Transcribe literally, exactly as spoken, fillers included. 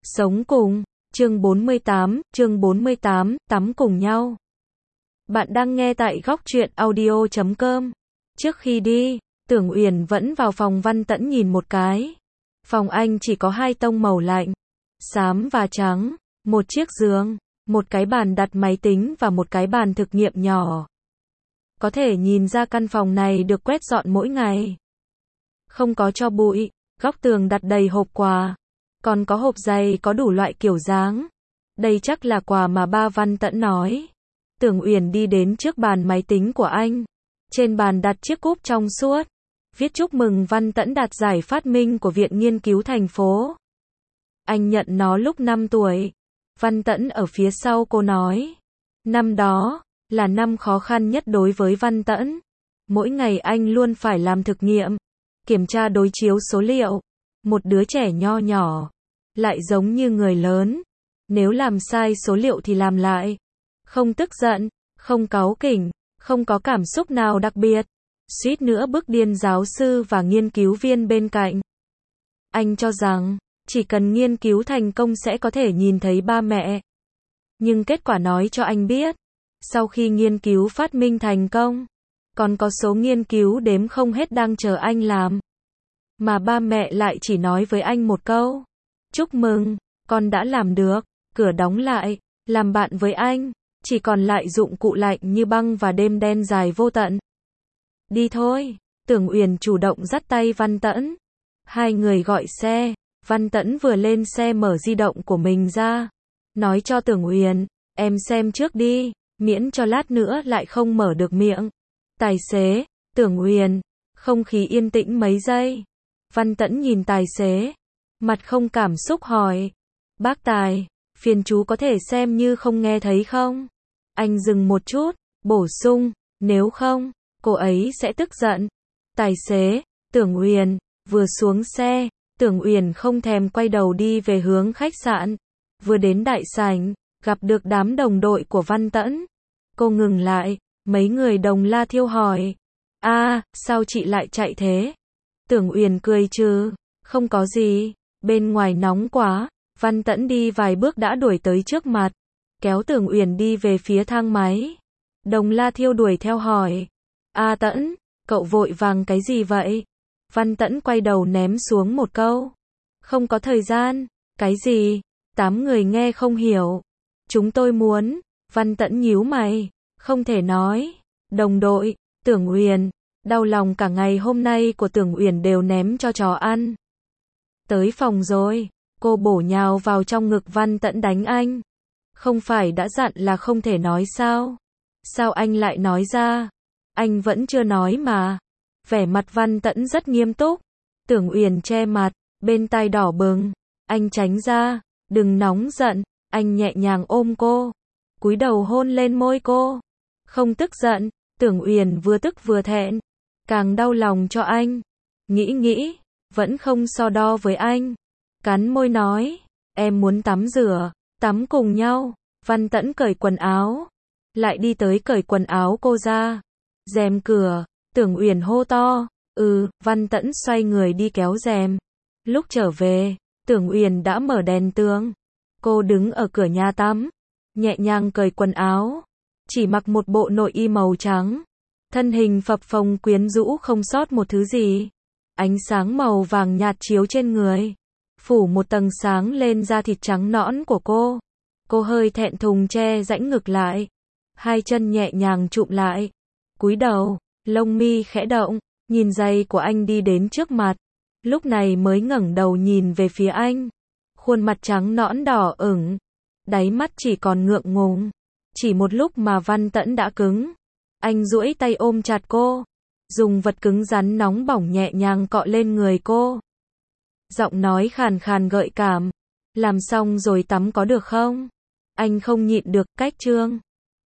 Sống cùng, chương bốn mươi tám, chương bốn mươi tám, tắm cùng nhau. Bạn đang nghe tại góc truyện audio chấm com. Trước khi đi, Tưởng Uyển vẫn vào phòng Văn Tẫn nhìn một cái. Phòng anh chỉ có hai tông màu lạnh, xám và trắng, một chiếc giường, một cái bàn đặt máy tính và một cái bàn thực nghiệm nhỏ. Có thể nhìn ra căn phòng này được quét dọn mỗi ngày. Không có tro bụi, góc tường đặt đầy hộp quà. Còn có hộp giày có đủ loại kiểu dáng. Đây chắc là quà mà ba Văn Tẫn nói. Tưởng Uyển đi đến trước bàn máy tính của anh. Trên bàn đặt chiếc cúp trong suốt. Viết chúc mừng Văn Tẫn đạt giải phát minh của Viện Nghiên cứu thành phố. Anh nhận nó lúc năm tuổi. Văn Tẫn ở phía sau cô nói. Năm đó, là năm khó khăn nhất đối với Văn Tẫn. Mỗi ngày anh luôn phải làm thực nghiệm, kiểm tra đối chiếu số liệu. Một đứa trẻ nho nhỏ, lại giống như người lớn. Nếu làm sai số liệu thì làm lại. Không tức giận, không cáu kỉnh, không có cảm xúc nào đặc biệt. Suýt nữa bức điên giáo sư và nghiên cứu viên bên cạnh. Anh cho rằng, chỉ cần nghiên cứu thành công sẽ có thể nhìn thấy ba mẹ. Nhưng kết quả nói cho anh biết, sau khi nghiên cứu phát minh thành công, còn có số nghiên cứu đếm không hết đang chờ anh làm. Mà ba mẹ lại chỉ nói với anh một câu. Chúc mừng, con đã làm được, cửa đóng lại, làm bạn với anh, chỉ còn lại dụng cụ lạnh như băng và đêm đen dài vô tận. Đi thôi, Tưởng Uyển chủ động dắt tay Văn Tẫn. Hai người gọi xe, Văn Tẫn vừa lên xe mở di động của mình ra. Nói cho Tưởng Uyển, em xem trước đi, miễn cho lát nữa lại không mở được miệng. Tài xế, Tưởng Uyển, không khí yên tĩnh mấy giây. Văn Tẫn nhìn tài xế, mặt không cảm xúc hỏi. Bác Tài, phiền chú có thể xem như không nghe thấy không? Anh dừng một chút, bổ sung, nếu không, cô ấy sẽ tức giận. Tài xế, Tưởng Uyển, vừa xuống xe, Tưởng Uyển không thèm quay đầu đi về hướng khách sạn. Vừa đến đại sảnh, gặp được đám đồng đội của Văn Tẫn. Cô ngừng lại, mấy người đồng la thiêu hỏi. A, à, sao chị lại chạy thế? Tưởng Uyển cười trừ, không có gì, bên ngoài nóng quá. Văn Tẫn đi vài bước đã đuổi tới trước mặt, kéo Tưởng Uyển đi về phía thang máy. Đồng la thiêu đuổi theo hỏi, A Tẫn, cậu vội vàng cái gì vậy? Văn Tẫn quay đầu ném xuống một câu, không có thời gian. Cái gì? Tám người nghe không hiểu. Chúng tôi muốn. Văn Tẫn nhíu mày, không thể nói. Đồng đội, Tưởng Uyển, đau lòng cả ngày hôm nay của Tưởng Uyển đều ném cho chó ăn. Tới phòng rồi, cô bổ nhào vào trong ngực Văn Tẫn đánh anh. Không phải đã dặn là không thể nói sao? Sao anh lại nói ra? Anh vẫn chưa nói mà. Vẻ mặt Văn Tẫn rất nghiêm túc. Tưởng Uyển che mặt, bên tai đỏ bừng. Anh tránh ra, đừng nóng giận. Anh nhẹ nhàng ôm cô, cúi đầu hôn lên môi cô. Không tức giận. Tưởng Uyển vừa tức vừa thẹn, càng đau lòng cho anh. Nghĩ nghĩ, vẫn không so đo với anh. Cắn môi nói, em muốn tắm rửa, tắm cùng nhau. Văn Tẫn cởi quần áo, lại đi tới cởi quần áo cô ra. Rèm cửa, Tưởng Uyển hô to, ừ, Văn Tẫn xoay người đi kéo rèm. Lúc trở về, Tưởng Uyển đã mở đèn tường. Cô đứng ở cửa nhà tắm, nhẹ nhàng cởi quần áo, chỉ mặc một bộ nội y màu trắng. Thân hình phập phồng quyến rũ không sót một thứ gì. Ánh sáng màu vàng nhạt chiếu trên người, phủ một tầng sáng lên da thịt trắng nõn của cô. Cô hơi thẹn thùng che rãnh ngực lại, hai chân nhẹ nhàng chụm lại, cúi đầu, lông mi khẽ động, nhìn giày của anh đi đến trước mặt. Lúc này mới ngẩng đầu nhìn về phía anh. Khuôn mặt trắng nõn đỏ ửng, đáy mắt chỉ còn ngượng ngùng. Chỉ một lúc mà Văn Tẫn đã cứng. Anh duỗi tay ôm chặt cô, dùng vật cứng rắn nóng bỏng nhẹ nhàng cọ lên người cô. Giọng nói khàn khàn gợi cảm, làm xong rồi tắm có được không? Anh không nhịn được, cách trương.